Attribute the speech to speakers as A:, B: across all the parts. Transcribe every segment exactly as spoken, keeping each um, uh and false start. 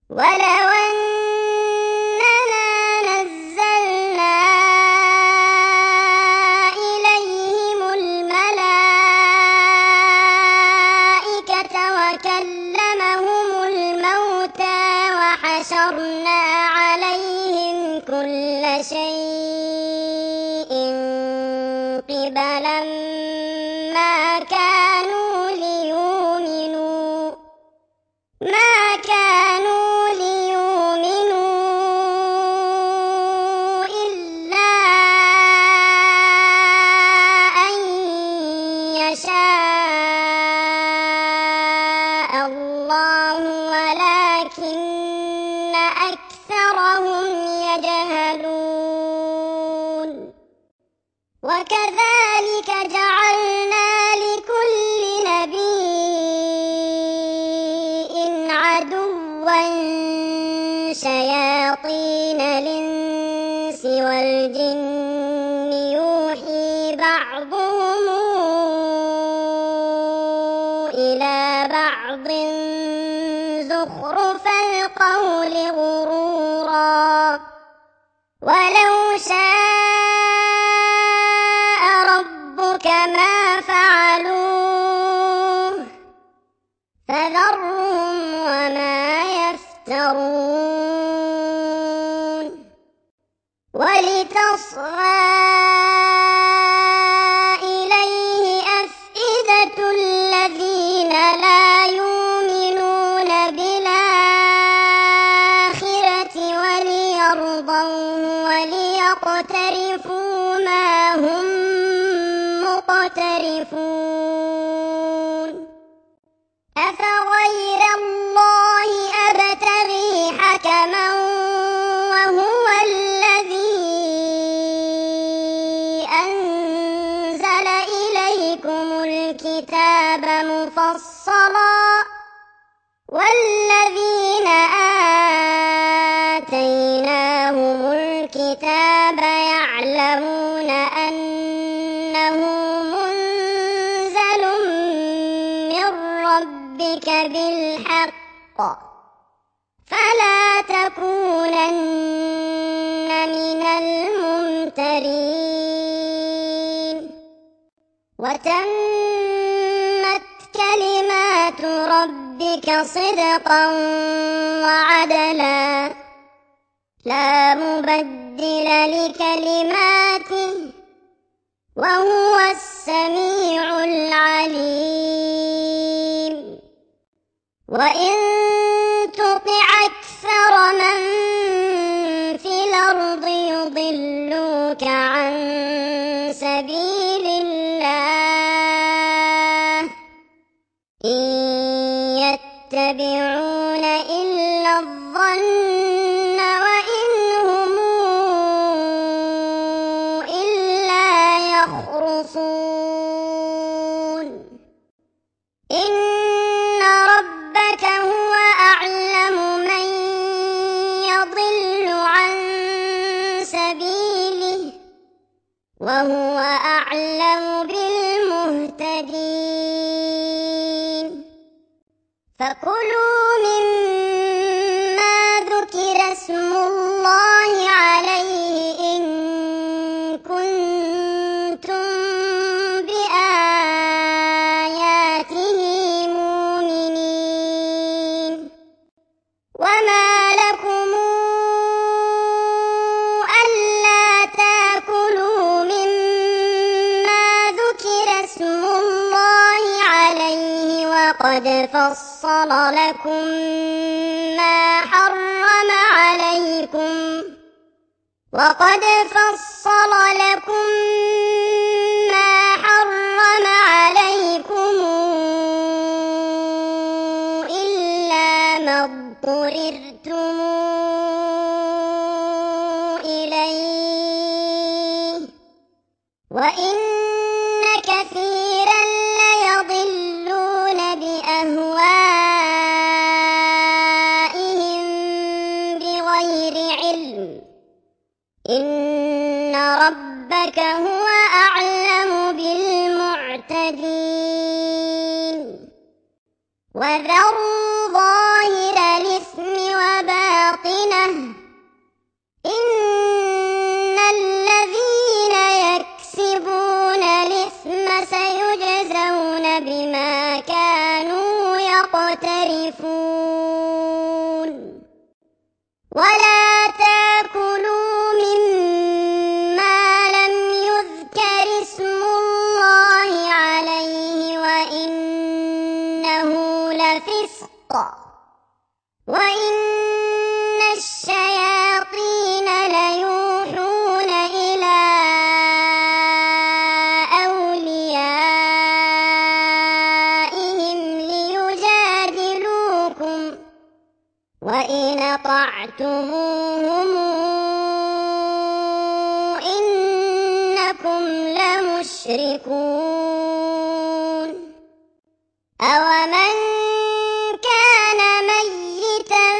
A: ولو أننا نزلنا إليهم الملائكة وكلمهم الموتى وحشرنا عليهم كل شيء قبلا ما كانوا ليؤمنوا ما كانوا ليؤمنوا إلا أن يشاء الله ولكن أكثرهم يجهلون وكذلك جعلنا لكل نبي عدوا شياطين الإنس والجن يوحي بعضهم إلى بعض زخرف القول غرورا ولو شاء ربك ما فعلوه فذرهم وما يفترون ولتصغى إليه أفئدة الذين لا يؤمنون بالآخرة وليرضوه وليقترفوا ما هم مقترفون أفغير الله أبتغي حكما وهو الذي أنزل إليكم الكتاب مفصلا والذين آتيناهم الكتاب يعلمون أنه منزل من ربك بالحق فلا تكونن من الممترين وتمت كلمات ربك صدقا وعدلا لا مبدل لكلماته وهو السميع العليم وإن تطع أكثر من في الأرض يضلوك عن سبيل الله إن يتبعون إلا الظن وإن هم إلا يخرصون إن ربك هو أعلم من يضل عن سبيله وهو أعلم بالمهتدين فكلوا مما ذكر اسم الله عليه إن كنتم بآياته مؤمنين وما لكم ألا تأكلوا مما ذكر اسم الله عليه وقد فصل لكم ما حرم عليكم وقد فصل لكم ما حرم عليكم إلا ما اضطررتم إليه وإن كثيرا ليضلون بأهوائهم بغير علم إن ربك هو أعلم بالمعتدين وذروا ظاهر الإثم وباطنه ولا تاكلوا مما لم يذكر اسم الله عليه وإنه لفسق وإن الشياطين ليوحون إلى أوليائهم ليجادلوكم وإن أطعتموهم إنكم لمشركون أومن كان ميتا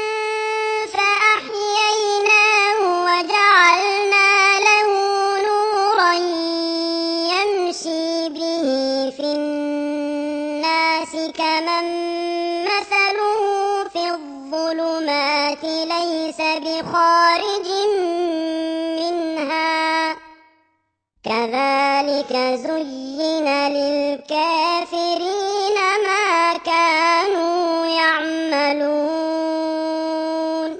A: فأحييناه وجعلنا له نورا يمشي به في الناس كمن مثله في الظلمات ليس بخارج منها كذلك زين للكافرين ما كانوا يعملون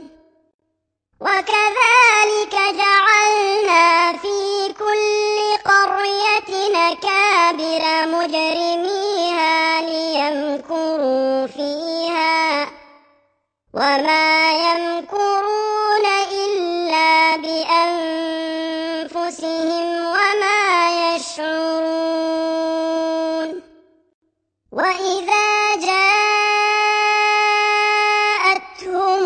A: وكذلك جعلنا في كل قرية أكابر مجرميها ليمكروا فيها وما يمكرون إلا بأنفسهم وما يشعرون وإذا جاءتهم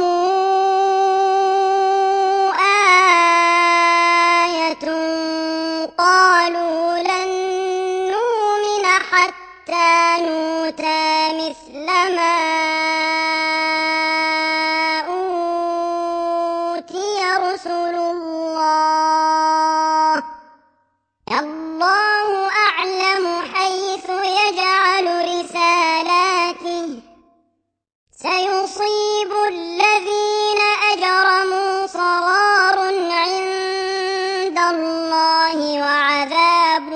A: آية قالوا لن نؤمن حتى نؤتى مثل ما أوتي رسل الله الله أعلم حيث يجعل رسالاته سيصيب الذين أجرموا صغار عند الله وعذاب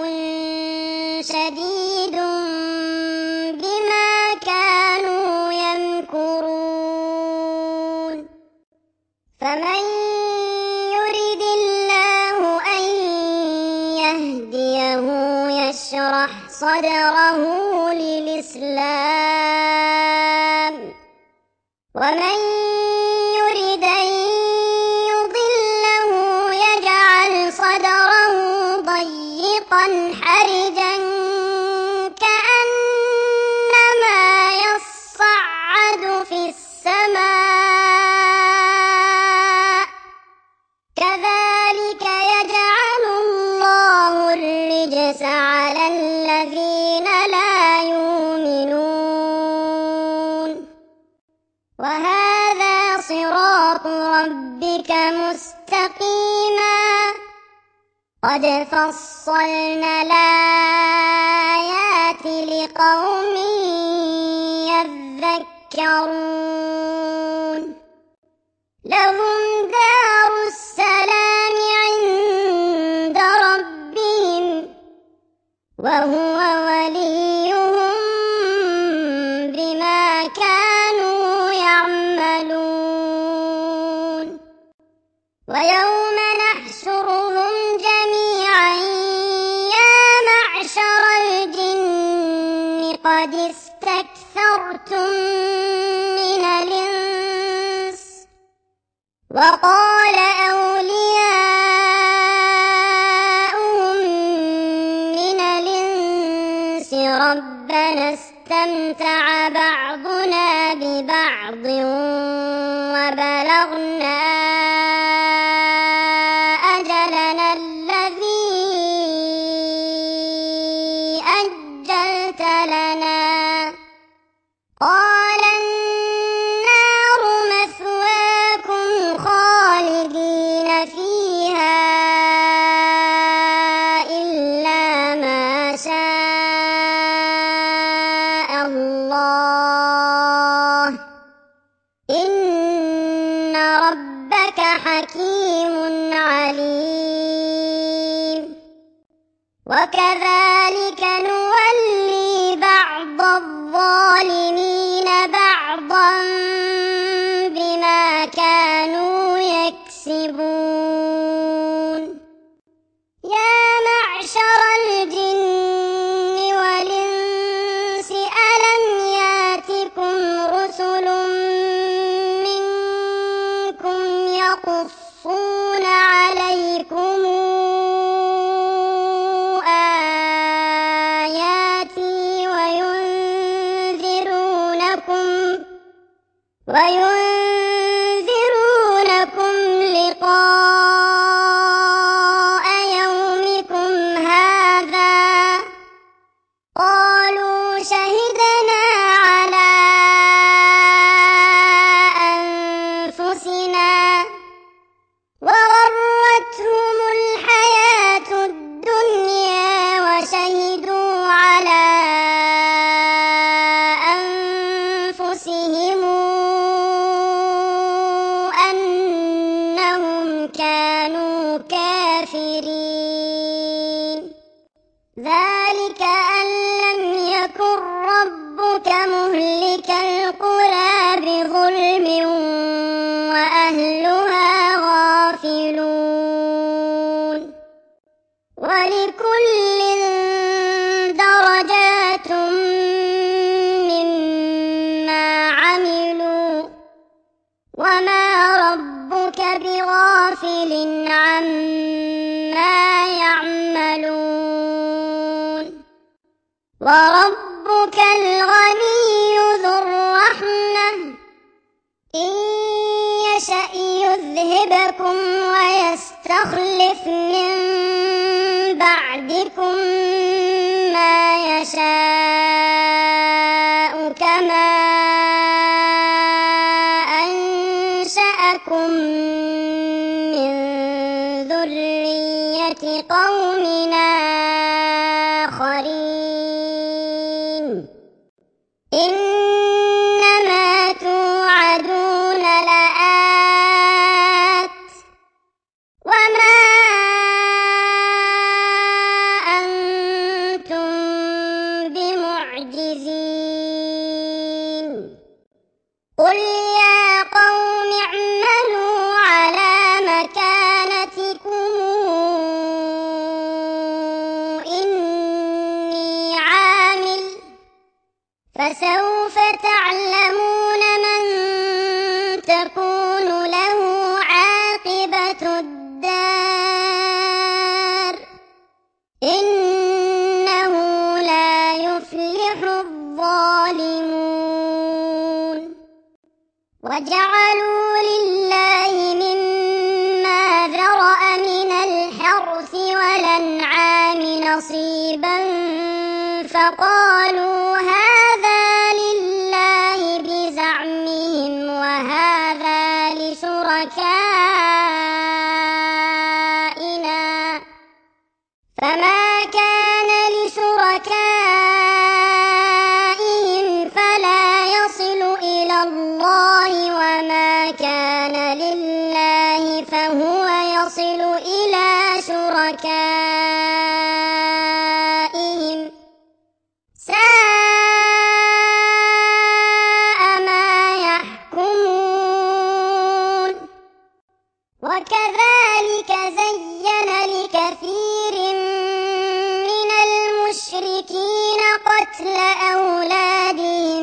A: شديد بما كانوا يمكرون فمن يرد الله أن يهديه يشرح صدره للإسلام ومن يرد أن يضله يجعل صدره ضيقا حرجا كأنما يصعد في السماء كذلك يجعل الله الرجس على الذين لا يؤمنون وهذا صراط ربك مستقيما قد فصلنا الآيات لقوم يذكرون لهم دار السلام عند ربهم وهو وليهم بما كانوا يعملون ويوم نحشرهم جميعا يا معشر الجن قد استكثرتم من الإنس وقال أولياؤهم من الإنس ربنا استمتع بعضنا ببعض وبلغنا أجلنا الذي أجلت لنا قال النار مثواكم خالدين فيها إلا ما شاء الله إن ربك حكيم عليم وكذلك نولي بعض الظالمين بعضا ينصبون يا معشر الجن والإنس ألم ياتكم رسل منكم يقصون عليكم آياتي وينذرونكم وينذرونكم لقاء يومكم هذا قالوا شهدنا على أنفسنا وغرتهم الحياة الدنيا وشهدوا على أنفسهم أنهم كانوا كافرين ذلك أن لم يكن ربك مهلك القرى بظلم وأهلها غافلون ولكل درجات مما عملوا وما ربك بغافل عما يعملون وربك الغني ذو الرحمة إن يشأ يذهبكم ويستخلف من بعدكم ما يشاء كما أنشأكم من ذرية قوم آخرين إنما توعدون لآت وما أنتم بمعجزين قل يا قوم اعملوا على مكانتكم إني عامل فسوف تعلمون من تكون له عاقبة الدار إنه لا يفلح الظالمون وجعلوا لله مما ذرأ من الحرث والأنعام نصيبا فقالوا هذا لله بزعمهم وهذا لشركائنا فما كان لشركائهم فلا يصل إلى الله وما كان لله فهو يصل إلى شركائهم ساء ما يحكمون وكذلك زين لكثير من المشركين قتل أولادهم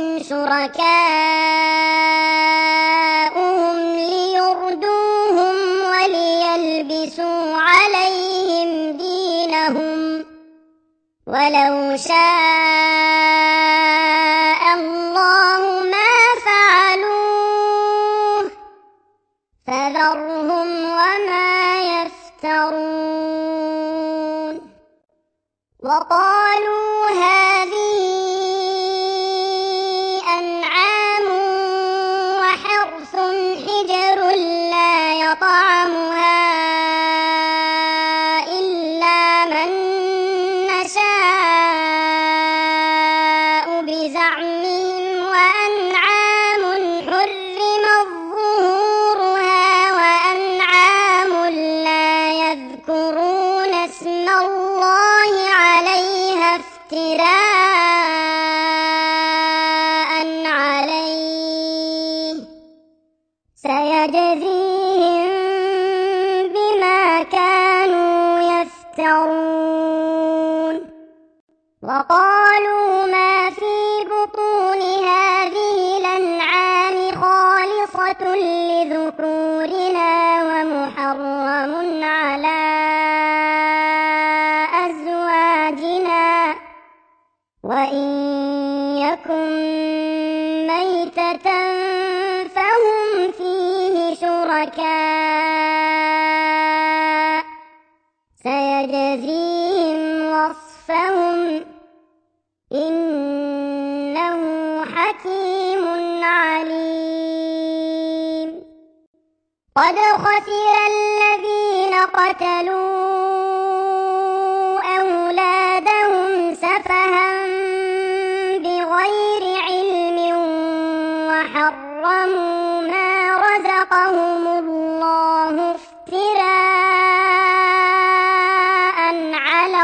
A: شركاؤهم ليردوهم وليلبسوا عليهم دينهم ولو شاء الله ما فعلوه فذرهم وما يفترون وقالوا هذه أنعام وحرث حجر لا يطعمها إلا من نشاء بزعمهم وأنعام حرمت ظهورها وأنعام لا يذكرون اسم الله عليها افتراء عليه سيجزيهم يفترون وقالوا ما في بطون هذه الأنعام خالصة لذكورنا ومحرم على أزواجنا وإن يكن ميتة فهم فيه شركاء سيجزيهم وصفهم إنه حكيم عليم قد خسر الذين قتلوا أولادهم سفها بغير علم وحرموا ما رزقهم الله افتراء على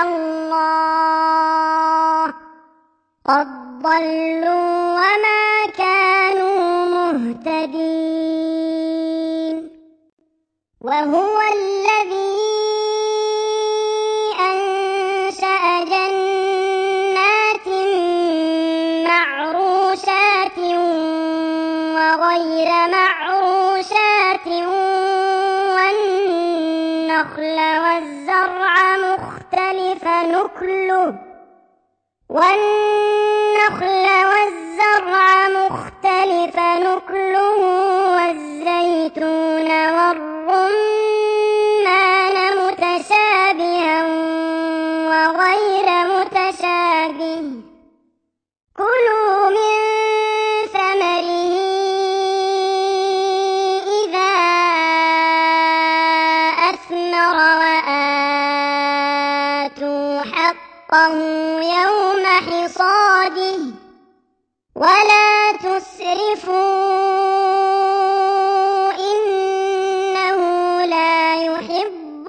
A: الله قد ضلوا وما كانوا مهتدين وهو الذي أنشأ جنات معروشات وغير معروشات والنخل والزرع مختلفا نكله والنخل والزرع مختلفا نكله والزيتون والرمان متشابها وغير متشابه كلوا من ثمره إذا أثمر وآتوا حقه يوم حصاده ولا تسرفوا إنه لا يحب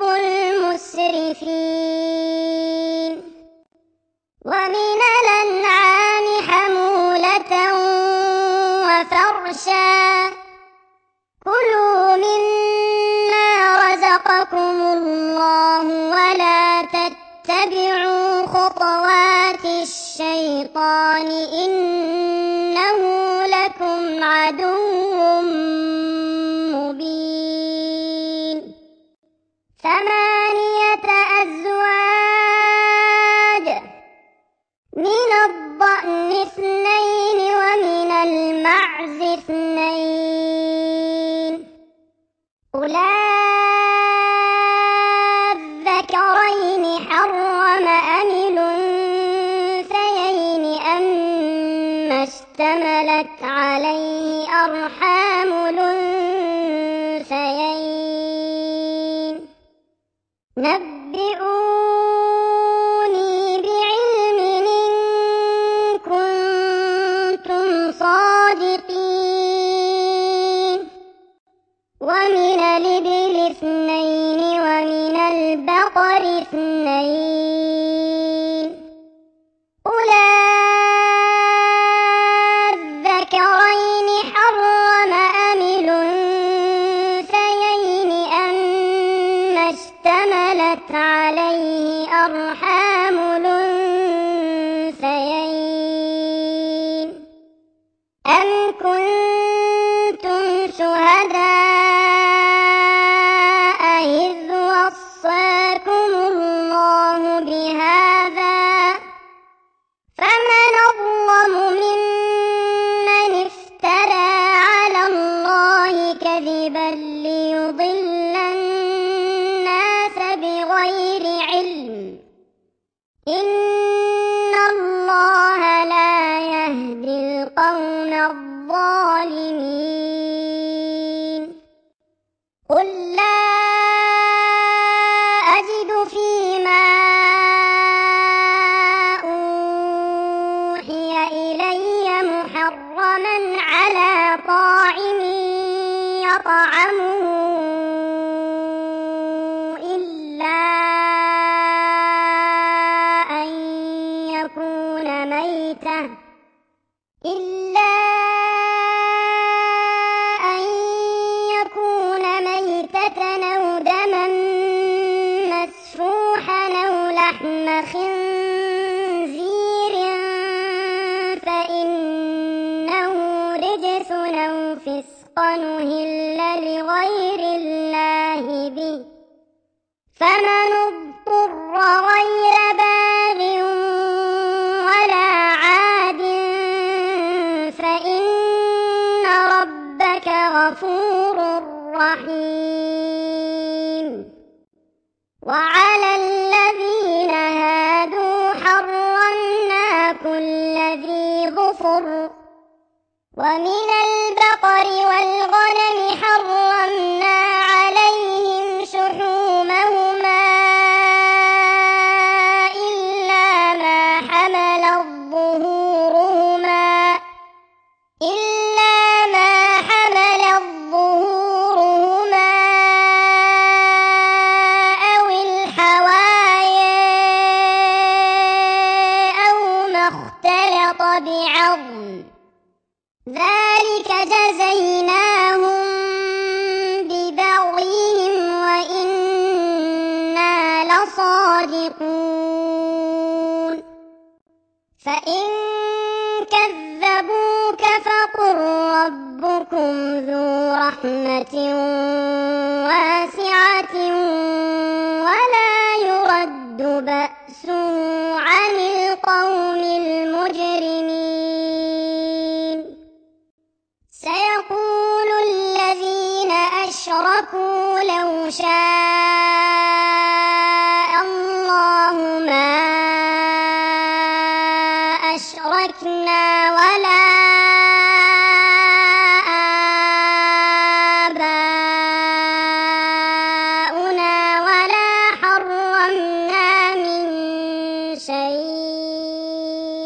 A: المسرفين ومن الأنعام حمولة وفرشا كلوا مما رزقكم الله ولا تتبعوا خطوات الشيطان إنه لكم عدو مبين ثمانية أزواج من الضأن اثنين ومن المعز اثنين قل الذكرين حرم أم الأنثيين أما اشتملت عليه أرحام الأنثيين نبئوني بعلم إن كنتم صادقين ومن الإبل اثنين ومن البقر اثنين قل الذكرين حرم أم الأنثيين أما اشتملت عليه أرحام الأنثيين أم كنتم شهداء إذ وصاكم الله بهذا فمن أظلم ممن افترى على الله كذبا ليضل الناس بغير علم إن الله لا يهدي القوم الظالمين قل لا أجد فيما أوحي إلي محرما على طاعم يطعمه إلا أن يكون ميتة إلا أن يكون ميتة أو دما مسفوحا أهل لغير الله به فمن اضطر غير باغ ولا عاد فإن ربك غفور رحيم. وعلى الذين هادوا حرمنا كل ذي ظفر ومن البقر والغنم حرمنا عليهم شحومهما إلا ما حملت ظهورهما إلا ما حملت ظهورهما أو الحوايا أو ما اختلط بعظم ذلك جزيناهم ببغيهم وإنا لصادقون. فإن كذبوك فقل ربكم ذو رحمة واسعة ولا يرد بأسه عن القوم المجرمين. سيقول الذين أشركوا لو شاء الله ما أشركنا ولا آباؤنا ولا حرمنا من شيء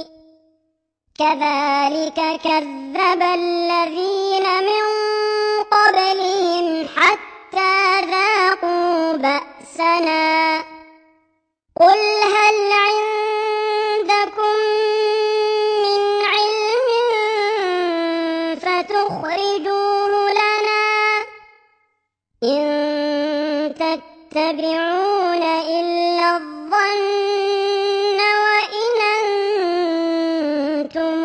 A: كذلك كذب الذين من قبلهم حتى ذاقوا بأسنا. قل هل عندكم من علم فتخرجوه لنا إن تتبعون إلا الظن وإن أنتم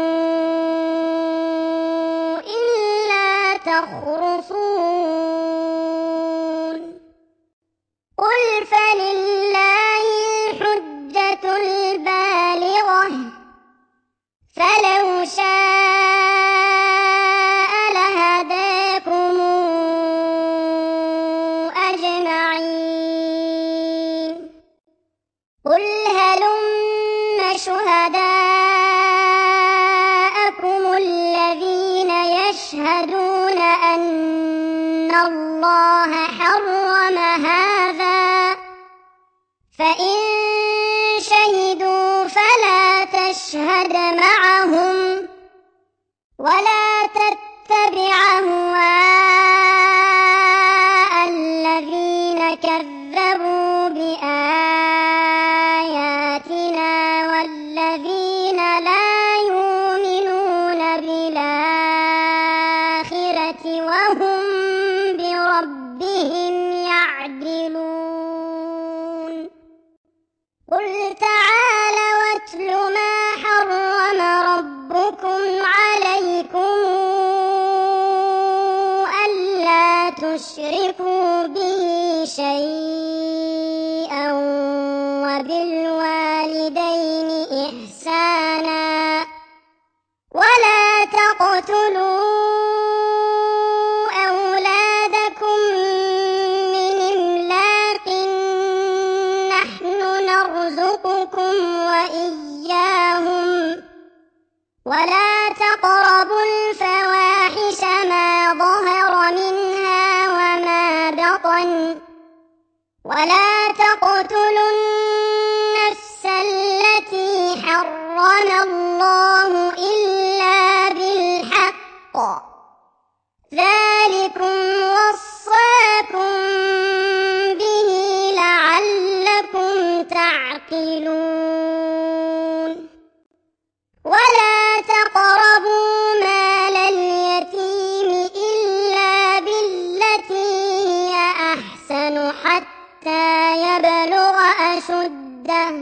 A: إلا تخرصون. قل فلله الحجة البالغة فلو شاء لهداكم أجمعين. قل هلم شهداءكم الذين يشهدون أن الله حرم هذا فإن شهدوا فلا تشهد معهم ولا تتبع أهواء الذين كذبوا بآياتنا والذين لا يؤمنون بالآخرة وهم بربهم يعدلون. قل تعالوا واتل ما حرم ربكم عليكم ألا تشركوا به شيئا وبالوالدين إحسانا ولا تقتلوا أولادكم من إملاق نحن نرزقكم وإياهم ولا تقربوا الفواحش ما ظهر منها وما بطن ولا تقتلوا النفس التي حرم الله إلا بالحق ذلكم وصاكم به لعلكم تعقلون. ولا تقربوا مال اليتيم إلا بالتي هي أحسن حتى يبلغ أشده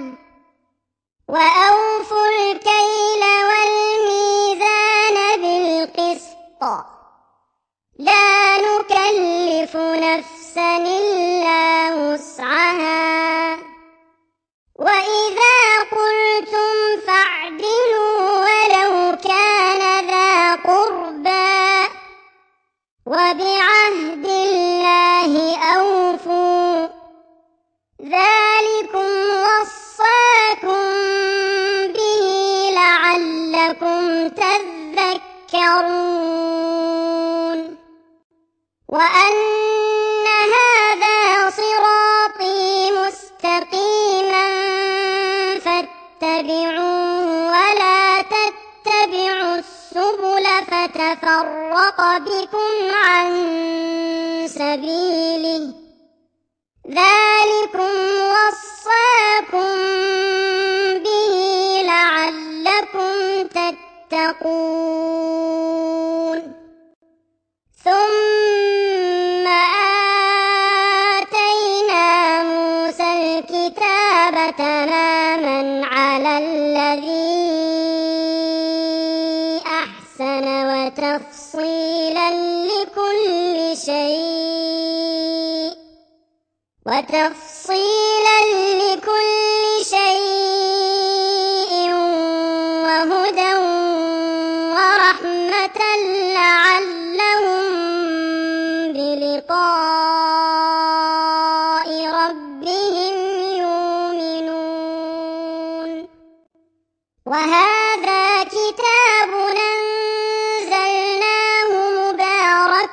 A: وأوفوا الكيل والميزان بالقسط لا وتفرق بكم عن سبيله ذلكم وصاكم به لعلكم تتقون ثم آتينا موسى الكتاب تماما على الذي أحسن وتفصيلا لكل شيء وتفصيلا لكل شيء وهدى ورحمة لعلهم بلقاء ربهم يؤمنون وهذا كتاب أنزلناه مبارك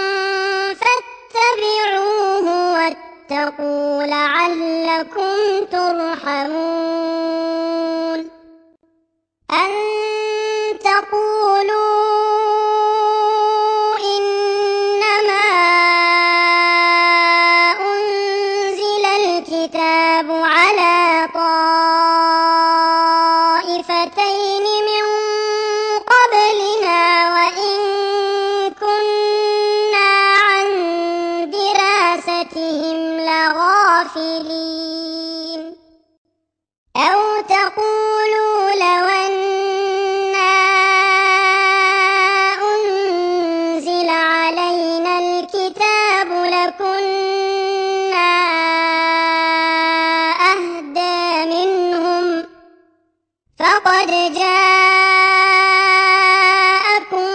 A: فاتبعوه واتقوا لعلكم ترحمون أن تقولوا إنما أنزل الكتاب على طائفتين من قبلنا وإن كنا عن دراستهم لغافلين أو تقولوا لو أنا أنزل علينا الكتاب لكنا أهدى منهم فقد جاءكم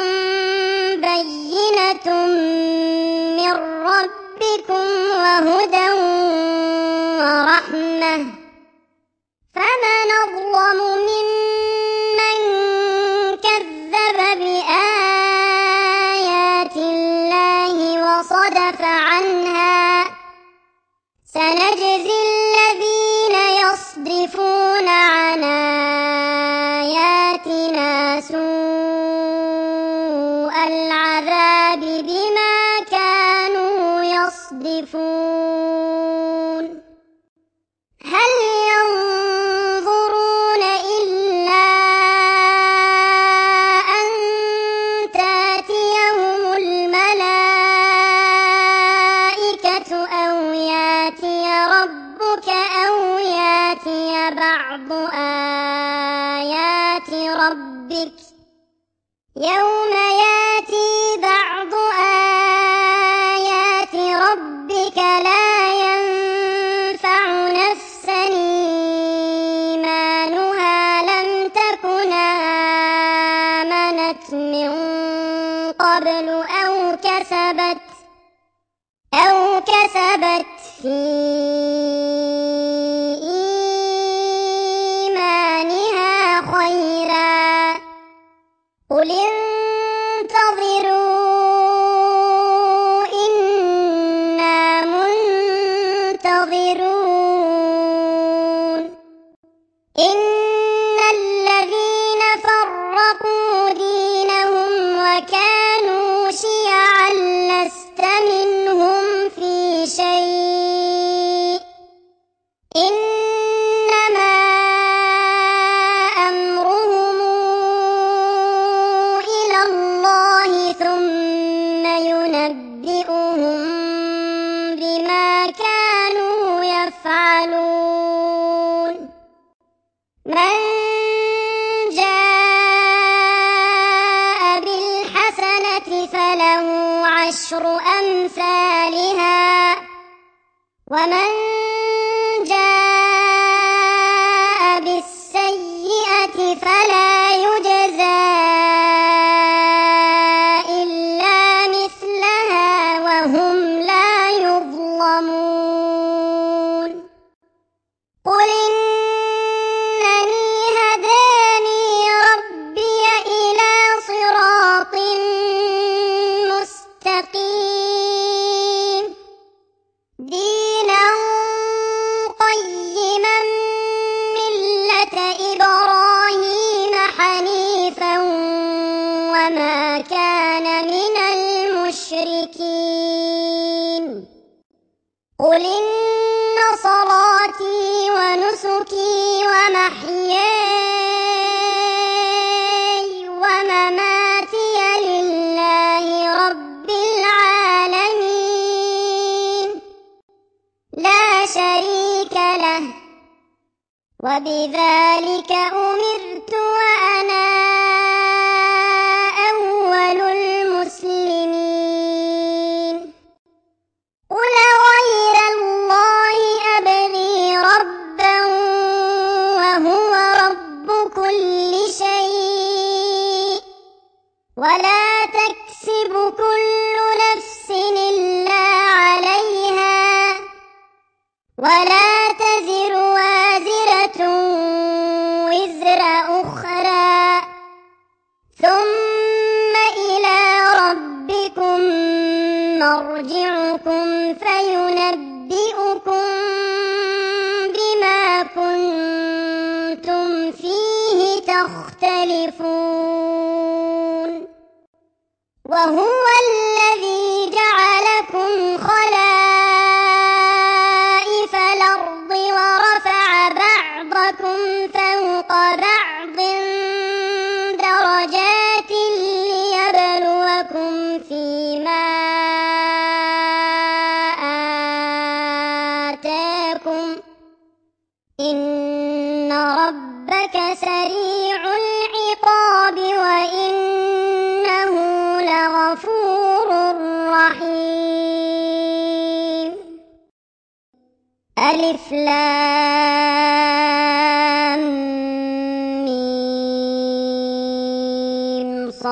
A: بينة من ربكم وهدى ورحمة فمن أظلم ممن كذب بآيات الله وصدف عنها سنجزي الذين يصدفون عن آياتنا سوء العذاب بما كانوا يصدفون هل ينظرون إلا أن تأتيهم الملائكة أو يأتي ربك أو يأتي بعض آيات ربك يوم يأتي بعض آيات ربك لا ينفع نفسا إيمانها لم تكن آمنت من قبل أو كسبت أو كسبت في إيمانها خيرا قل انتظروا إنا منتظرون إن الذين فرقوا دينهم وكانوا شيعا لست منهم في شيء إنما أمرهم إلى الله ثم ينبئهم بما كانوا يفعلون من جاء بالحسنة فله عشر أمثالها ومن جاء بالسيئة فلا يجزى إلا مثلها وهم لا يظلمون قل إنني هداني ربي إلى صراط مستقيم دينا المسلمين قل إن صلاتي ونسكي ومحياي ومماتي لله رب العالمين لا شريك له وبذلك أمرت وأنا أول المسلمين قل غير الله أبغي ربا وهو رب كل شيء ولا تكسب كل نفس إلا عليها ولا تزر وازرة وزر أخرى ثم إلى ربكم مرجعكم فينبئكم بما كنتم فيه تختلفون وهو الذي جعلكم خلائف الأرض ورفع بعضكم فوق بعض درجات ليبلوكم فيما آتاكم إن ربك سريع العقاب وإنه لغفور رحيم ألف لام ميم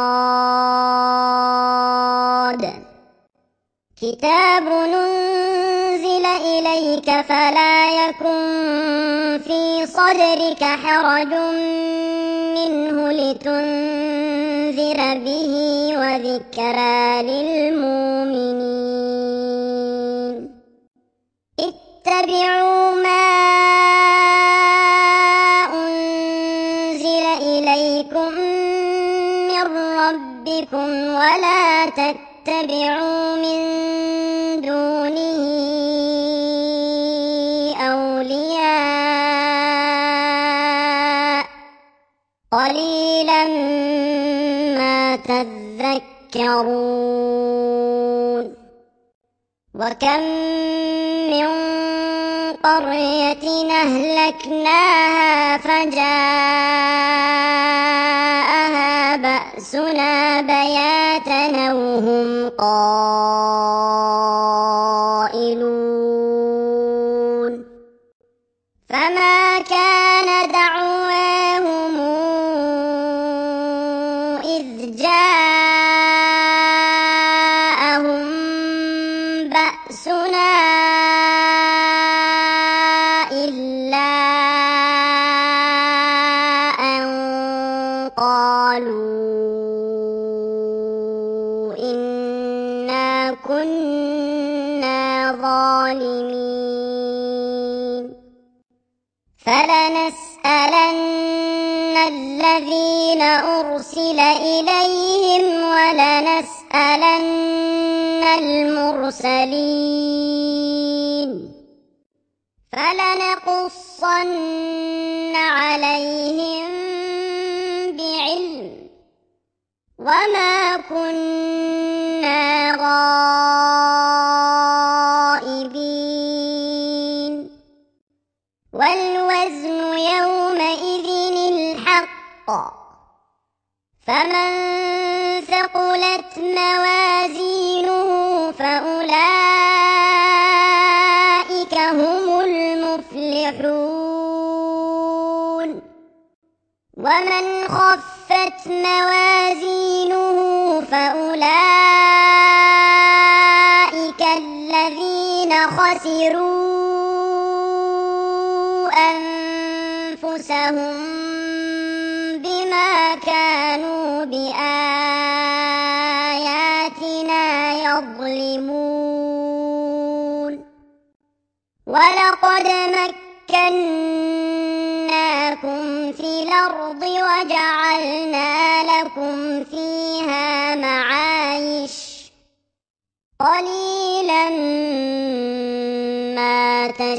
A: صاد كتاب أنزل إليك فلا يكن في صدرك حرج منه لتنذر به وذكرى للمؤمنين اتبعوا ما أنزل إليكم من ربكم ولا تتبعوا من دونه أولياء قليلا ما تذكرون وكم من قرية أهلكناها فجاءها بأسنا بياتا وهم قائلون فما كان دعواهم إذ جاءهم بأسنا إلا أن قالوا إنا كنا ظالمين فلنسألن الذين أرسل إليهم ولنسألن المرسلين فلنقصن عليهم بعلم وما كنا غائبين والوزن يومئذ الحق فمن ثقلت موازينه فأولئك هم المفلحون ومن خفت موازينه فأولئك الذين خسروا أنفسهم بما كانوا بآياتنا يظلمون ولقد مكناكم في الأرض وجعلنا لكم فيها معايش قليلا ما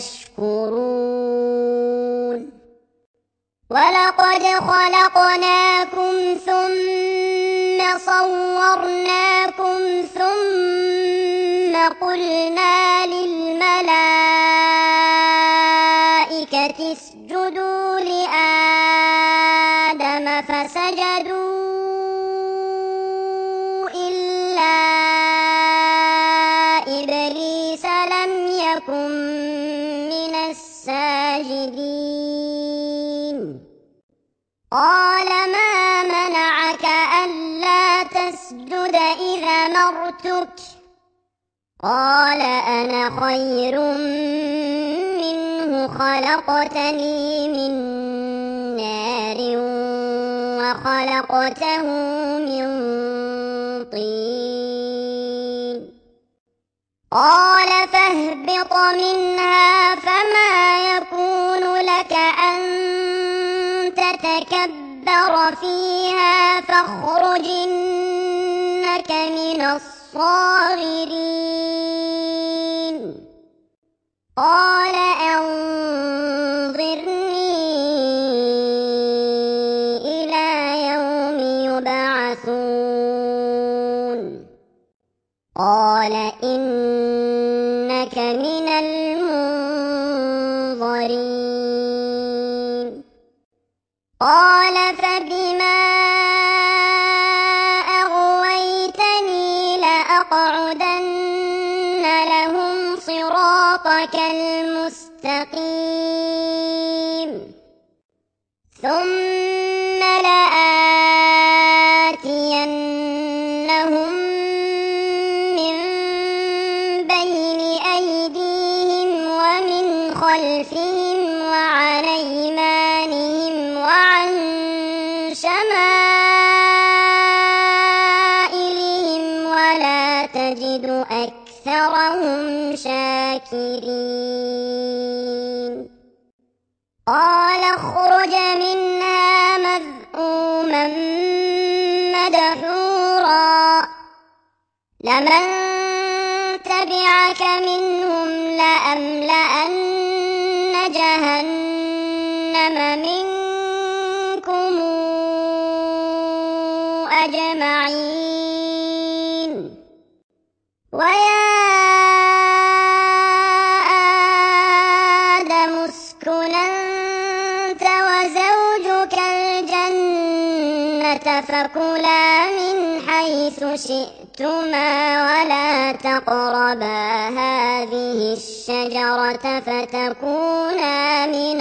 A: تشكرون ولقد خلقناكم ثم صورناكم ثم قلنا للملائكة اسجدوا لآدم فسجدوا إلا إبليس لم يكن من الساجدين قال ما منعك ألا تسجد إذ أمرتك قال أنا خير منه خلقتني من نار وخلقته من طين قال فاهبط منها فما يكون لك أن تتكبر فيها فاخرج إنك من الصاغرين قال أنظرني إلى يوم يبعثون قال إنك من المنظرين قال فبما أغويتني لأقعدن لهم صراطك المستقيم ثم لآتينهم من بين أيديهم ومن خلفهم وعن أيمانهم وعن شمائلهم ولا تجد أكثرهم شاكرين قال اخرج منها مذءوما مدحورا لمن تبعك منهم لأملأن جهنم منكم أجمعين ويا آدم اسكن أنت وزوجك الجنة فكلا من حيث شئتما ولا تقربا هذه الشجرة فتكونا من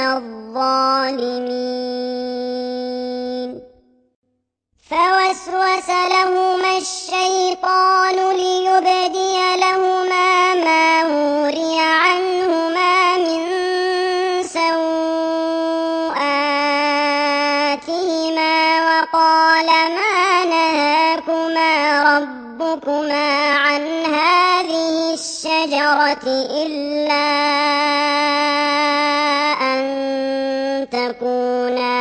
A: الظالمين فوسوس لهما الشيطان ليبدي لهما ما وري عنهما من سوآتهما وقال ما نهاكما ربكما عن هذه الشجرة إلا أن تكونا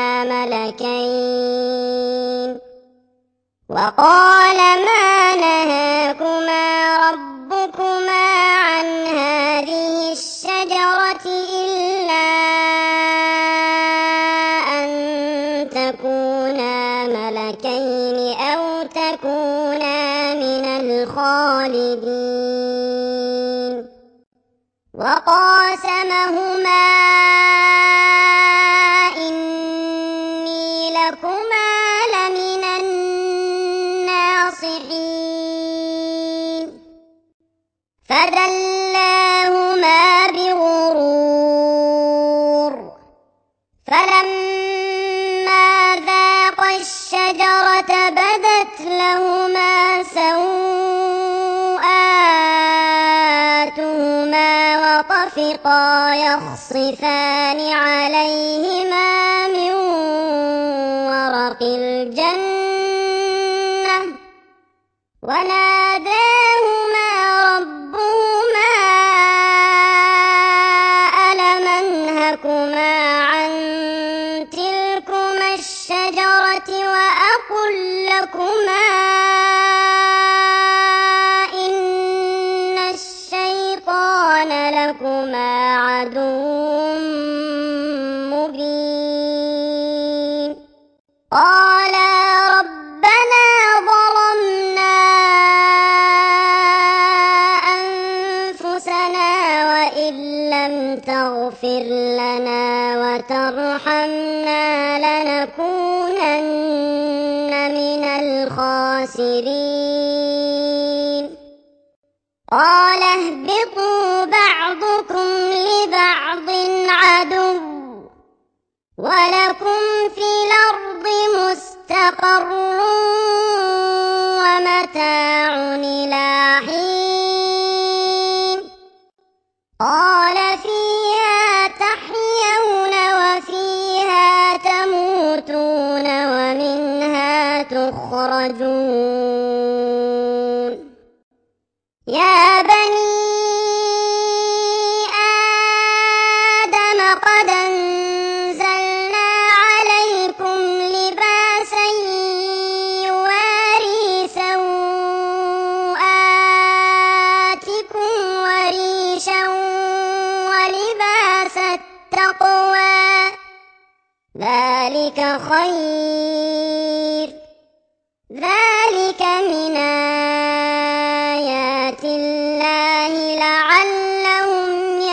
A: ملكين وقال ما نهاكما ربكما عن هذه الشجرة إلا أن تكونا ملكين أو تكونا من الخالدين وقاسمهما إني لكما لمن الناصحين فدلاهما بغرور فلما ذاقا الشجرة بدت لهما سوآتهما وطفقا يخصفان عليهما من ورق الجنة وناداهما ربهما ألم أنهكما عن تلكما الشجرة وأقل لكما إني لكما عدو مبين قالا ربنا ظلمنا أنفسنا وإن لم تغفر لنا وترحمنا لنكونن من الخاسرين قال اهبطوا بعضكم لبعض عدو ولكم في الأرض مستقر ومتاع إلى حين قال فيها تحيون وفيها تموتون ومنها تخرجون يا بني آدم قد أنزلنا عليكم لباسا يواري سوآتكم وريشا ولباس التقوى ذلك خير ذلك من آيات الله لعلهم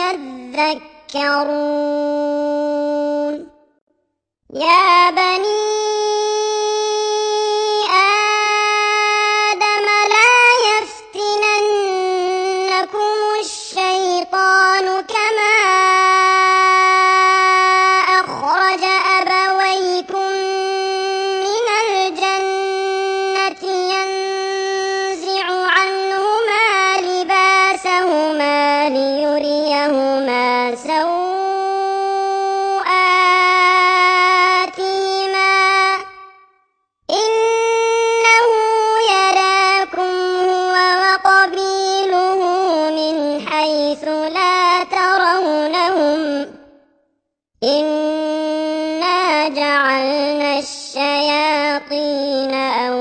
A: يذكرون يا بني آدم لا يفتننكم الشيطان كما أخرج أبويكم من الجنة ينزع عنهما لباسهما ليريهما سوآتهما إنه يراكم هو وقبيله من حيث لا ترونهم إنا جعلنا الشياطين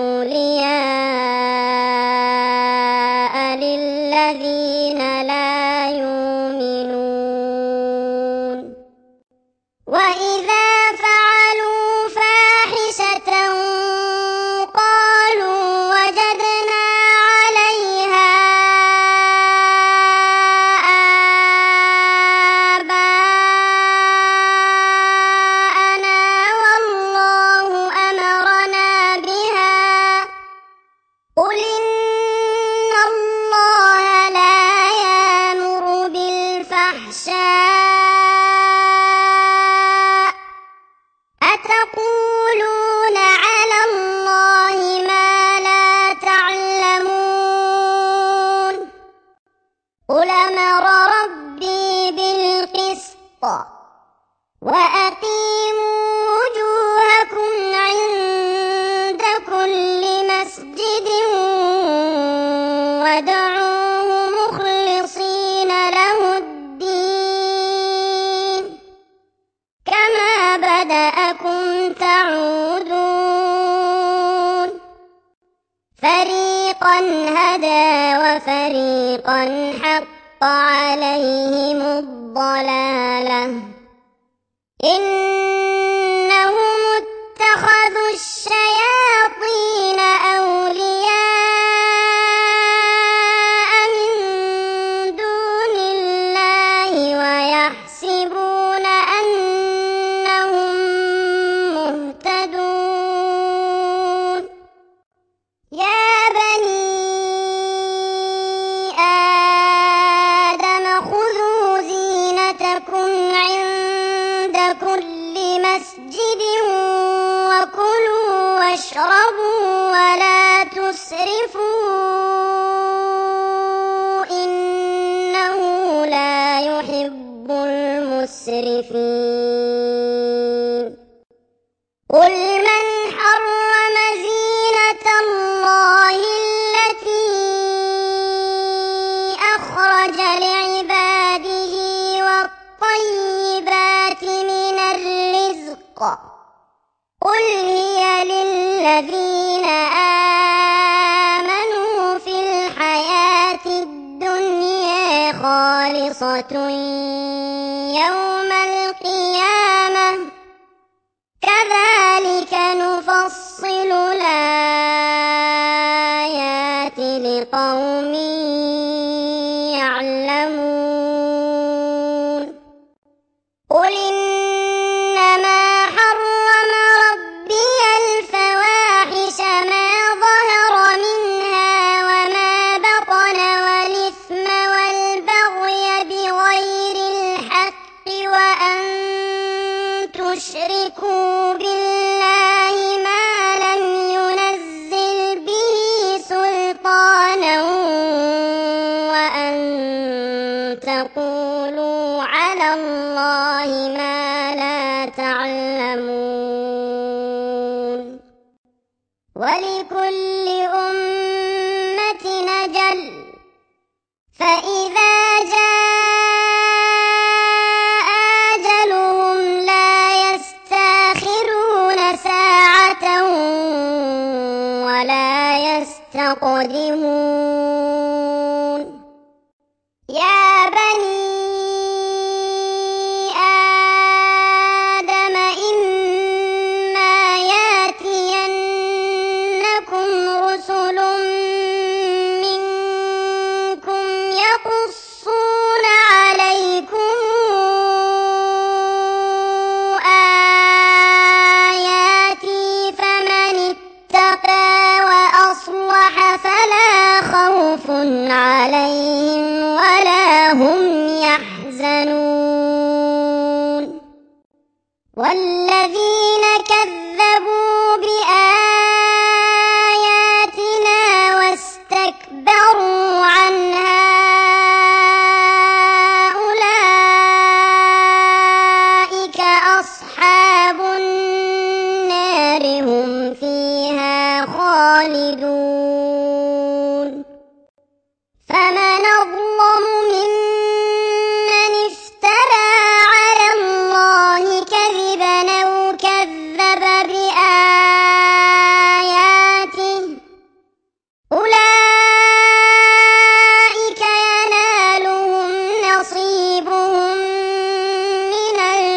A: أولياء للذين لا يؤمنون وإذا فعلوا فاحشة قالوا وجدنا عليها آباءنا والله أمرنا بها قل إن الله لا يأمر بالفحشاء أتقولون على الله ما لا تعلمون قل أمر ربي بالقسط وأقيموا وجوهكم عند كل مسجد وادعوه مخلصين له الدين كما بدأكم تعودون فريقا هدى وفريقا حق عليهم الضلالة إنهم اتخذوا الشياطين أولياء من دون الله ويحسبون أنهم مهتدون يا بني آدم خذوا زينتكم عند كل مسجد وكلوا واشربوا ولا تسرفوا إنه لا يحب المسرفين قل من حرم زينة الله التي أخرج لعباده والطيبات من الرزق قل هي للذين آمنوا في الحياة الدنيا خالصة خالصة يوم القيامة كذلك نفصل الآيات لقوم يعلمون قل إنما حرم ربي الفواحش ما ظهر منها وما بطن والإثم والبغي بغير الحق وأن تشركوا بالله ما لم ينزل به سلطانا وأن تقولوا على الله ما لا تعلمون ولكل أمة أجل فإذا جاء أجلهم لا يستأخرون ساعة ولا يستقدمون يا بني آدم إما يأتينكم رسل منكم يقصون عليكم آياتي فمن اتقى وأصلح فلا خوف عليهم ولا هم يحزنون والذين كذبوا بآياتنا واستكبروا عنها أولئك أصحاب النار هم فيها خالدون فمن أظلم ممن افترى على الله كذبا أو كذب بآياته أولئك ينالهم نصيبهم من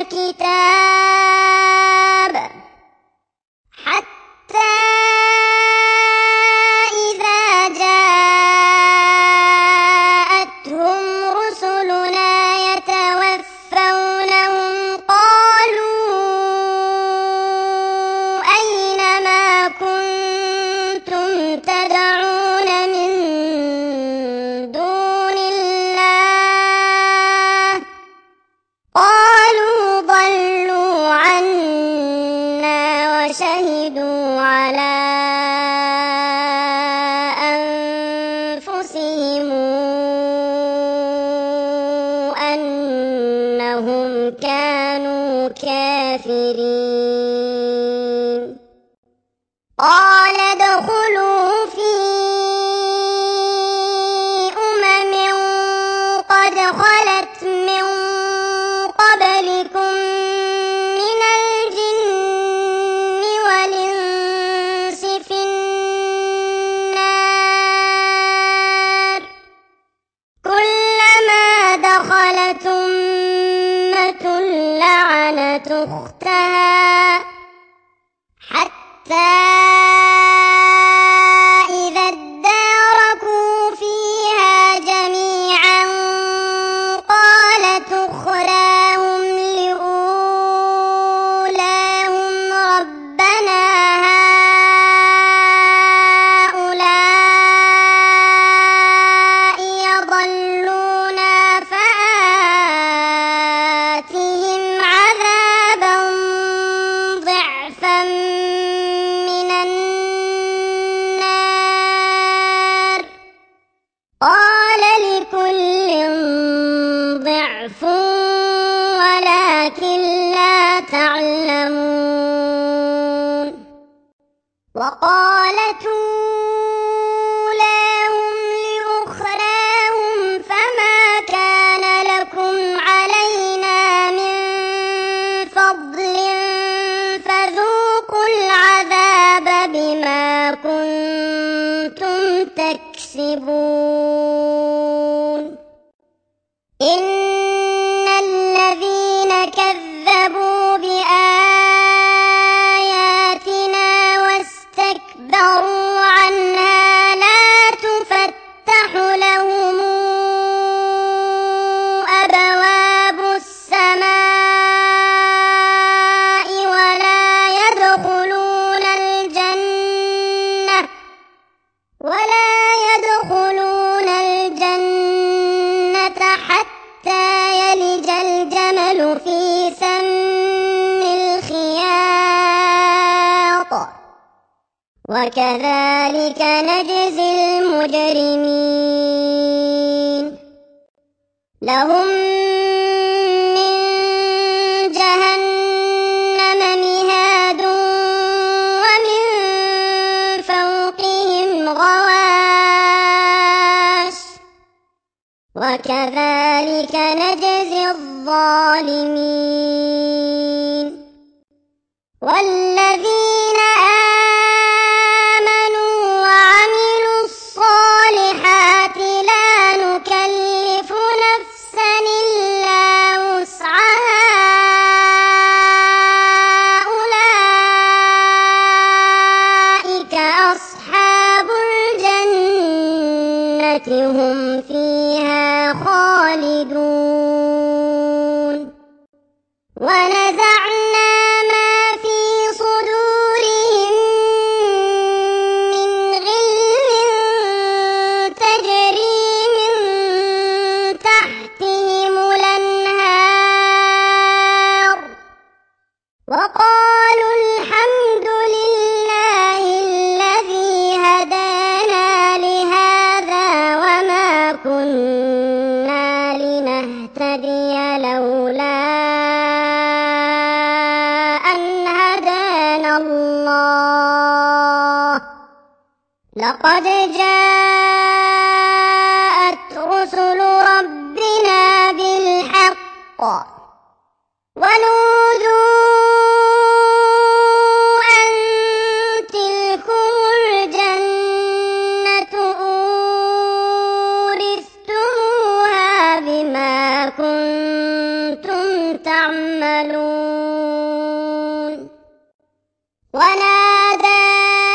A: الكتاب حتى إذا جاءتهم رسلنا يتوفونهم قالوا أين ما كنتم تدعون من دون الله قالوا ضلوا عنا وشهدوا على أنفسهم أنهم كانوا كافرين قال ادخلوا في أمم قد خلت من قبلكم من الجن والإنس في النار كلما دخلت أمة لعنت أختها حتى إذا اداركوا فيها جميعا قالت أخراهم لأولاهم ربنا هؤلاء يضلونا فآتهم عذابا ضعفا من النار قال لكل ضعف ولكن لا تعلمون وقالت أولاهم لأخراهم فما كان لكم علينا من فضل فذوقوا العذاب بما كنتم تكسبون إن الذين كذبوا بآياتنا واستكبروا عنها لا تفتح لهم أبواب السماء ولا يدخلون الجنة ولا يدخلون الجنة حتى يلج الجمل في سم الخياط وكذلك نجزي المجرمين لهم من جهنم مهاد ومن فوقهم غواش وكذلك نجزي الظالمين والذين آمنوا وعملوا الصالحات لا نكلف نفسا إلا وسعها أولئك أصحاب الجنة هم فيها خالدون ونزعنا ما في صدورهم من غل تجري من تحتهم الأنهار وقالوا الحمد لله الذي هدانا لهذا وما كنا لنهتدي لولا أن هدانا الله لقد جاءت رسل ربنا بالحق ونودوا أن تلكم الجنة أورثتموها بما كنتم تعملون ونادى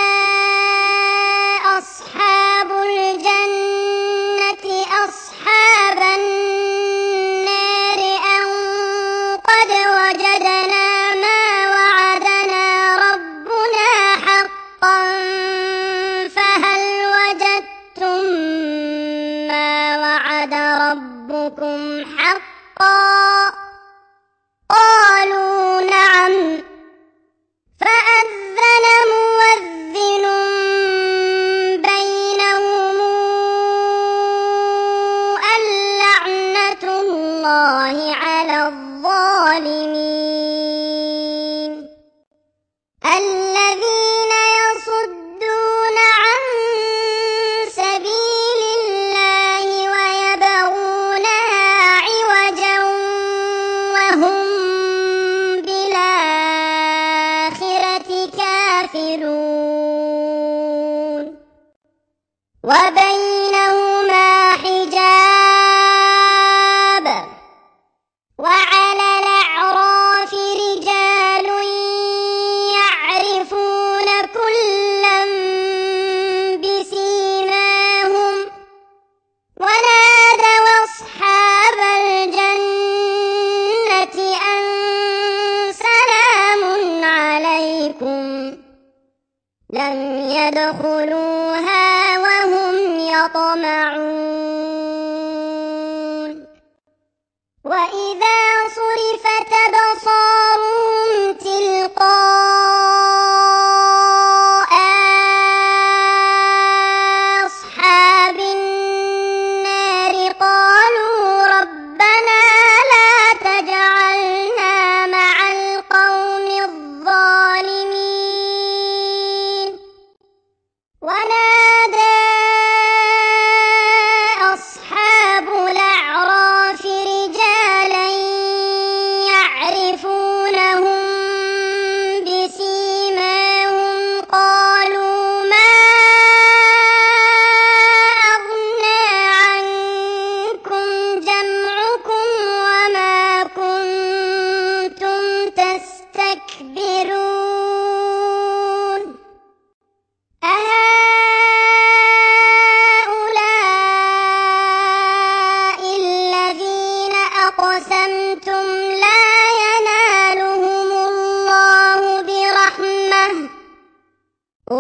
A: أصحاب الجنة أصحاب النار أن قد وجدنا ما وعدنا ربنا حقا فهل وجدتم ما وعد ربكم حقا قالوا نعم فأذن مؤذن بينهم اللعنة الله على الظالمين الذين يصدون عن سبيل الله ويبغونها عوجا وهم بالآخرة كافرون وبينهما حجاب وعلى الأعراف رجال يعرفون كلا بسيماهم ونادوا أصحاب الجنة أن سلام عليكم لم يدخلوها وهم يطمعون وإذا صرفت أبصارهم تلقاء أصحاب النار قالوا ربنا لا تجعلنا مع القوم الظالمين ونادى أصحاب الأعراف رجالا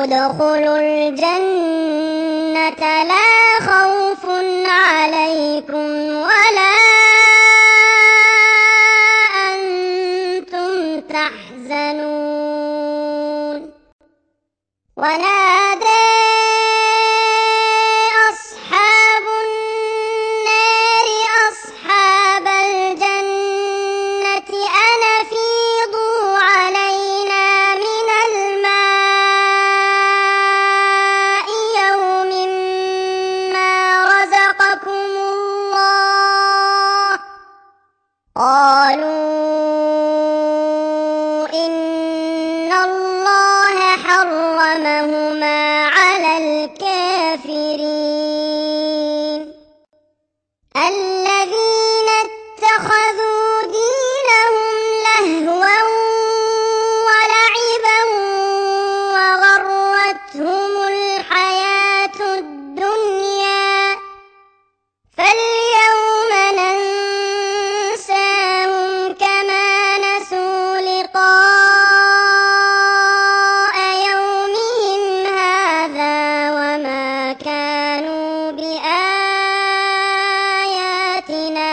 A: ادخلوا الجنة لا خوف عليكم ولا أنتم تحزنون ونادى أصحاب النار أصحاب الجنة أن أفيضوا علينا من الماء يوم ما رزقكم الله قالوا إن الله حرمهما على الكافرين الذين اتخذوا دينهم لهوا ولعبا وغرتهم الحياة الدنيا فاليوم ننساهم كما نسوا لقاء يومهم هذا وما كانوا بآياتنا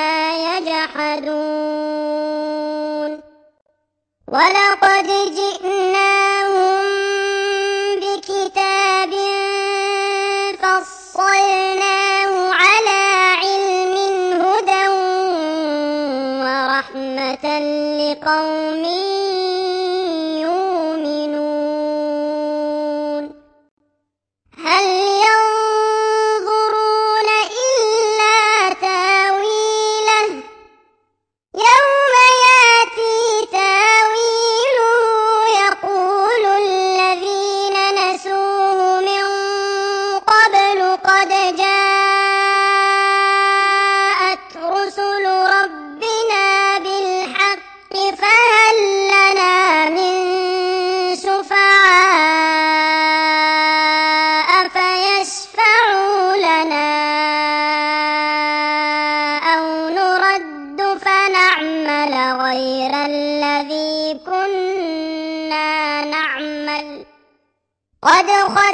A: يجحدون ولقد جئناهم بكتاب فصلناه على علم هدى ورحمة لقوم يؤمنون هل ينظرون إلا تاويله يوم يأتي تاويله يقول الذين نسوه من قبل قد جاءت رسل ربنا بالحق فهل لنا من شفعاء فيشفعوا لنا أو نرد فنعمل غير الذي كنا نعمل قد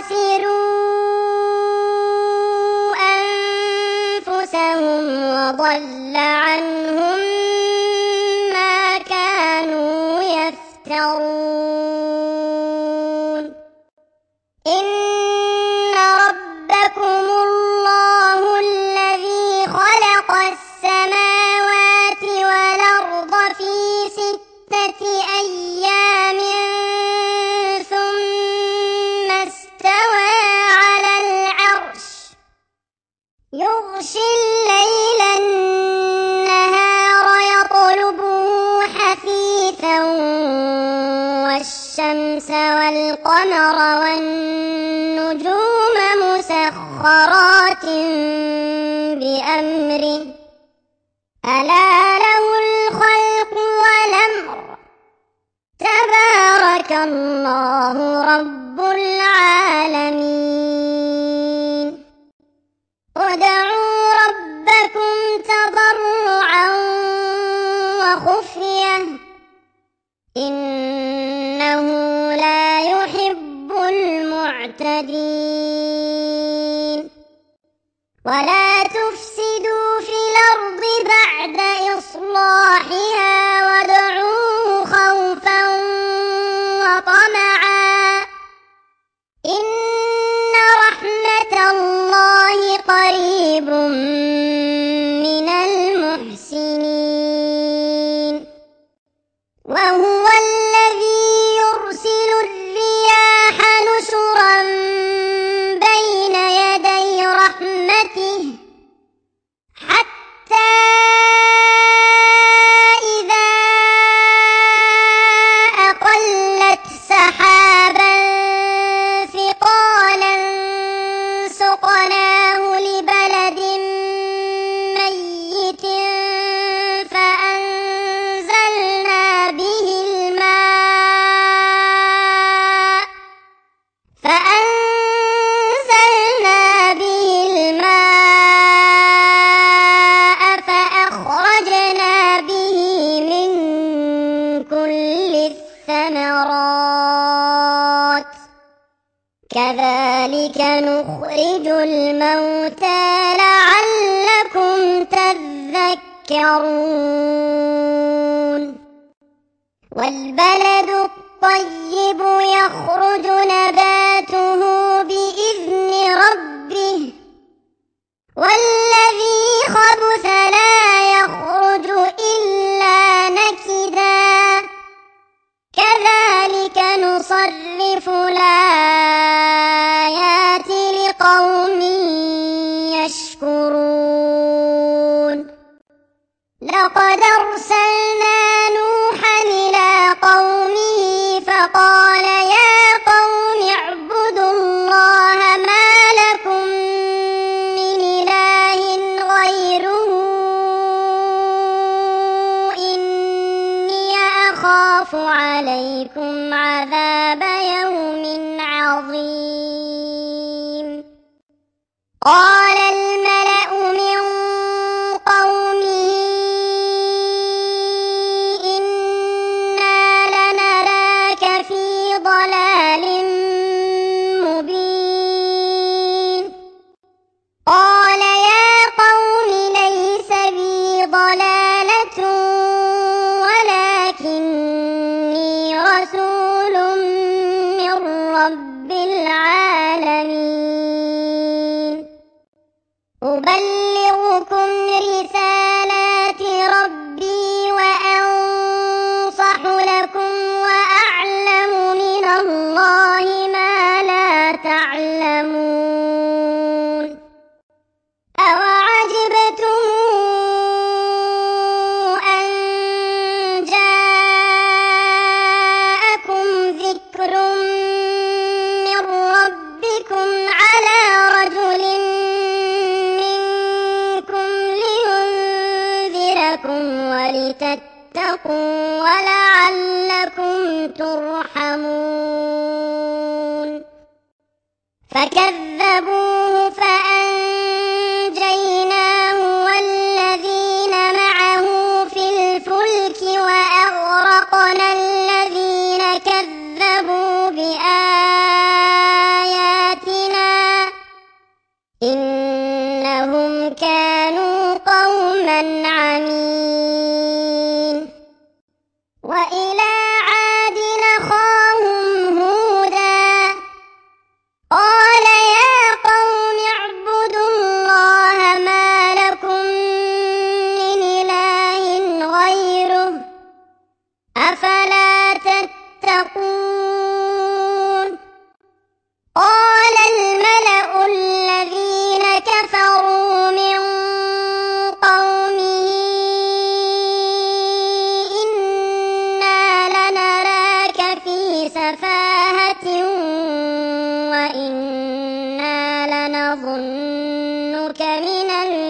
A: خسروا أنفسهم وضل عنهم ما كانوا يفترون إن ربكم الله الذي خلق السماوات والأرض في ستة أيام ثم استوى على العرش يغشي الليل النهار يطلبه حثيثا والشمس والقمر والنجوم مسخرات بأمره ألا له الخلق والأمر تبارك الله رب العالمين ادعوا ربكم تضرعا وخفية إنه لا يحب المعتدين ولا تفسدوا في الأرض بعد إصلاحها وادعوه خوفا وطمعا إن رحمة الله قريب من المحسنين وهو الذي يرسل الرياح نشرا بين يدي رحمته حتى إذا أقلت سحابا ثقالا سقناه لبلد ميت فأنزلنا به الماء كذلك نخرج الموتى لعلكم تذكرون والبلد الطيب يخرج نباته بإذن ربه والذي خبث لا يخرج إلا نكدا كذلك نصرف الآيات لقوم يشكرون لقد أرسلنا نوحا إلى قومه فقال يا قوم اعبدوا الله ما لكم من إله غيره إني أخاف عليكم عذاب يوم عظيم قال الملأ من قومه إنا لنراك في ضلال مبين قال يا قوم ليس بي ضلالة ولكني رسول من رب العالمين أبلغكم رسالات ربي وأنصح لكم وأعلم من الله ما لا تعلمون أوعجبتم أن جاءكم ذكر من ربكم على رجل منكم لينذركم ولتتقوا ولعلكم ترحمون فكذبوه فأنجيناه والذين معه في الفلك وأغرقنا الذين كذبوا بآياتنا إنهم كانوا قوما عمين وإلى عاد أخاهم هودا قال يا قوم اعبدوا الله ما لكم من إله غيره أفلا تتقون قال الملأ الذين كفروا من قومه إنا لنراك في سفاهة وإنا لنظنك من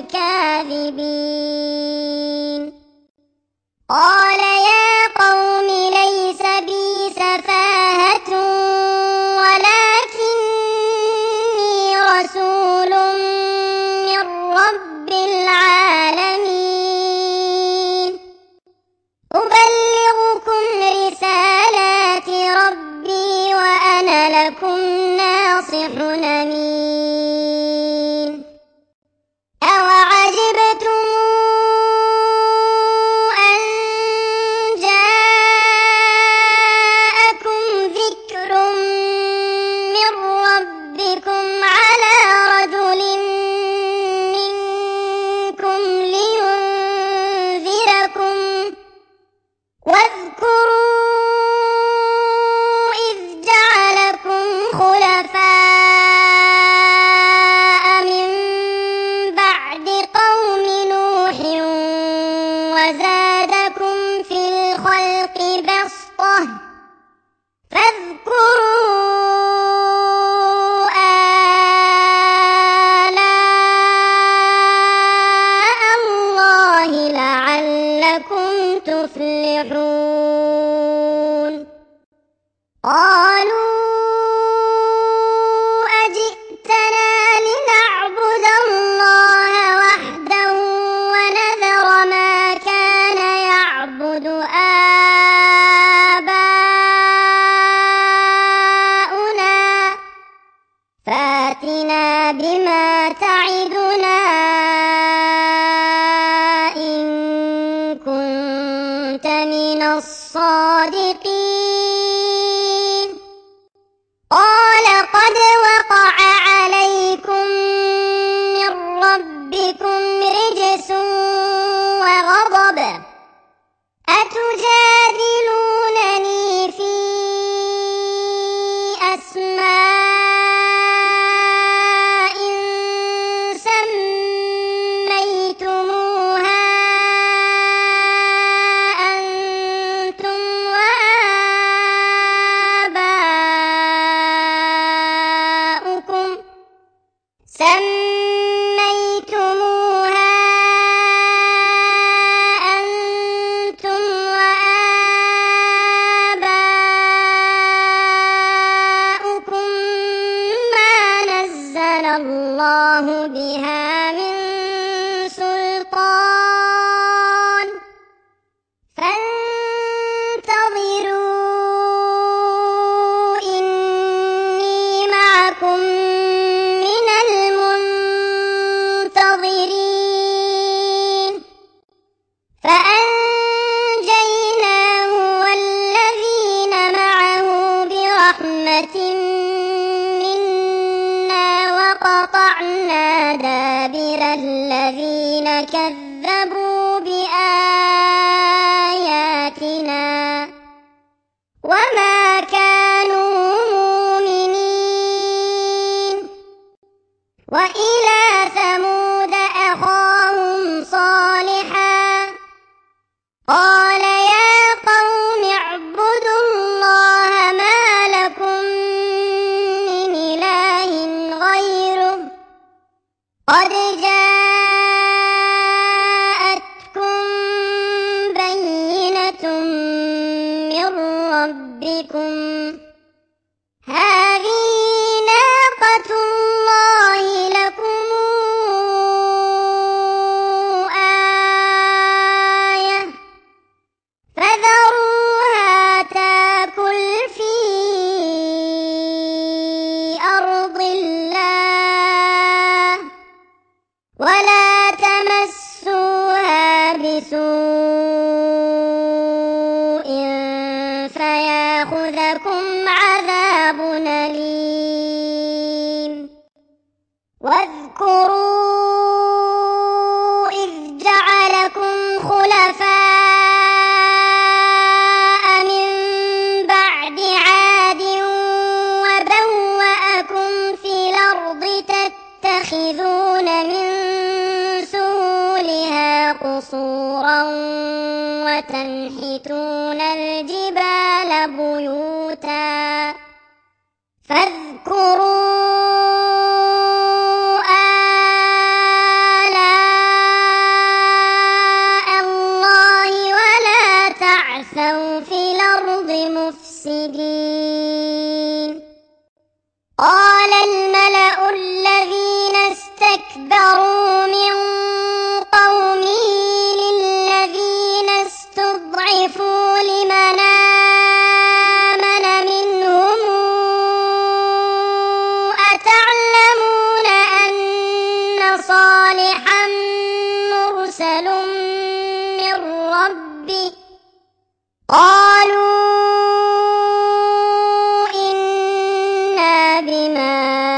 A: الكاذبين قال يا قوم ليس بي سفاهة ولكني رسول من رب العالمين أبلغكم رسالات ربي وأنا لكم ناصح أمين أوعجبتم أن جاءكم ذكر من ربكم على رجل منكم لينذركم واذكروا إذ جعلكم خلفاء من بعد قوم نوح وزادكم في الخلق بسطة فاذكروا آلاء الله لعلكم تفلحون قالوا أجئتنا لنعبد الله وحده ونذر ما كان يعبد آباؤنا كنت من الصادقين قال قد وقع عليكم من ربكم رجس وغضب أتجادلونني في أسماء سميتموها أنتم وآباؤكم سميتموها أنتم وآباؤكم ما نزل الله بها من سلطان فانتظروا إني معكم من المنتظرين فأنجيناه والذين معه برحمة منا وقطعنا دابر الذين كذبوا بآياتنا وما كانوا مؤمنين وإلى ثمود أخاهم صالحا قال يا قوم اعبدوا الله ما لكم من إله غيره قد جاءتكم بينة من ربكم هذه ناقة الله لكم آية فذروها تاكل في أرض الله ولا تمسوها بسوء فياخذكم عذاب أليم واذكروا إذ جعلكم خلفاء من بعد عاد وبوأكم في الأرض تتخذون من سهولها قصورا وتنحتون الجبال بيوتا فاذكروا آلاء الله ولا تعثوا في الأرض مفسدين قال الملأ الذين استكبروا من قومه للذين استضعفوا لمن آمن منهم أتعلمون أن صالحا مرسل من ربه قالوا إنا بما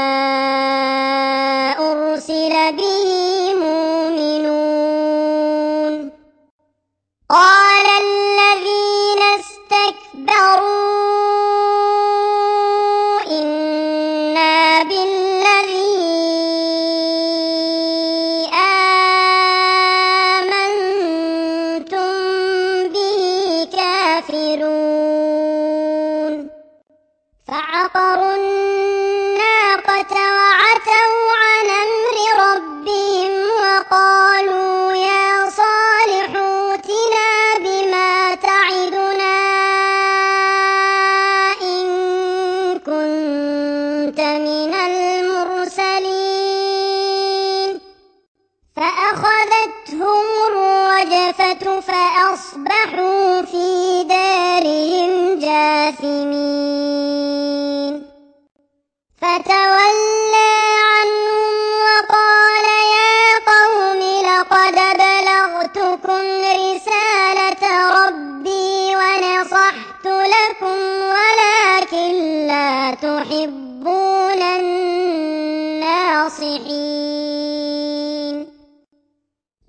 A: أرسل به مؤمنون قال الذين استكبروا إنا بالذي آمنتم به كافرون فعقروا الناقة وعتوا عن أمر ربهم وقالوا يا صالح ائتنا بما تعدنا إن كنت من المرسلين فأخذتهم الرجفة فأصبحوا في دارهم جاثمين فتولى عنهم وقال يا قوم لقد بلغتكم رسالة ربكم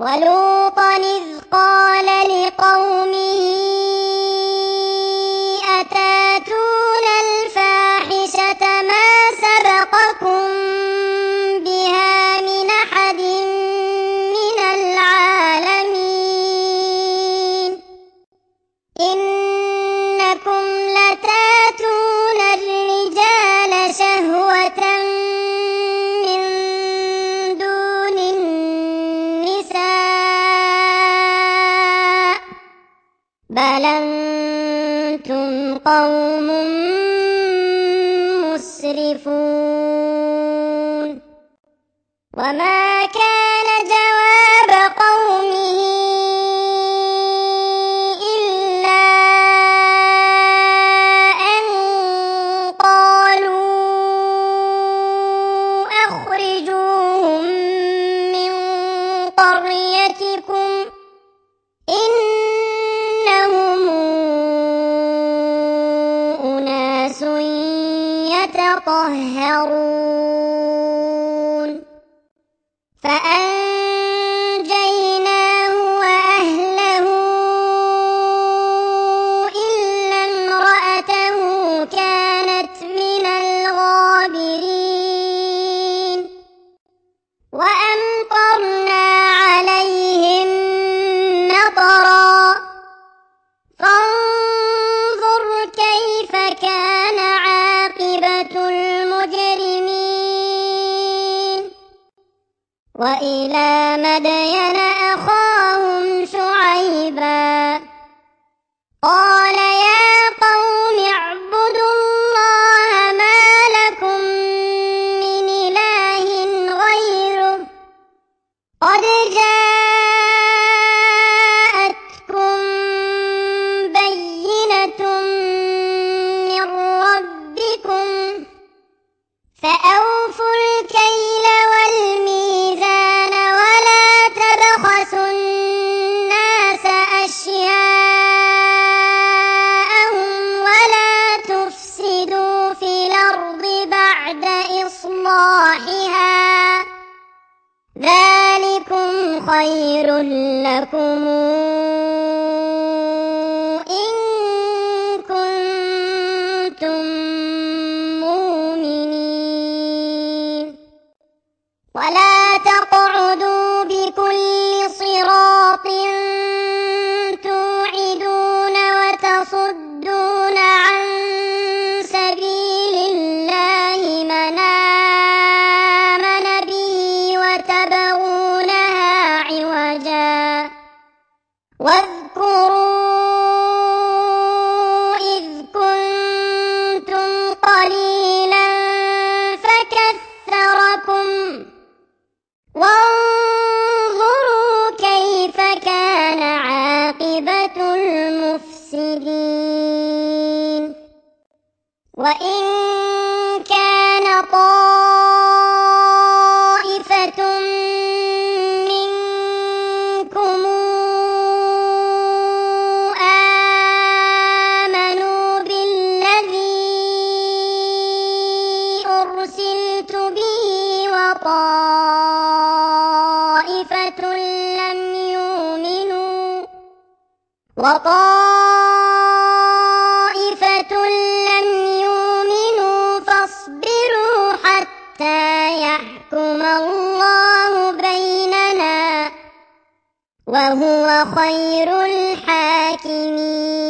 A: ولوطا إذ قال لقومه أتاتون الفاحشة ما سبقكم بها من أحد من العالمين إنكم لتاتون الرجال شهوة من دون النساء بل أنتم قوم مسرفون وما كان جواب قومه إلا أن قالوا أخرجوهم من قريتكم إنهم أناس يتطهرون فأنجيناه وأهله إلا امرأته كانت من الغابرين وأمطرنا عليهم مطرا فانظر كيف كان عاقبة المجرمين وإلى مدين أخاهم شعيبا قال يا قوم اعبدوا الله ما لكم من إله غيره قد جاءتكم بينة من ربكم فأوفوا الكيل والميزان ولا تبخسوا الناس أشياءهم ولا تفسدوا في الأرض بعد إصلاحها ذلكم خير لكم إن كنتم مؤمنين ولا تقعدوا بكل صراط توعدون وتصدون عن سبيل الله من آمن به وتبغونها عوجا واذكروا إذ كنتم قليلا فكثركم وانظروا كيف كان عاقبة المفسدين وإن كان طائفة منكم آمنوا بالذي أرسلت به وطائفة لم يؤمنوا وطائفة لم يؤمنوا فاصبروا حتى يحكم الله بيننا وهو خير الحاكمين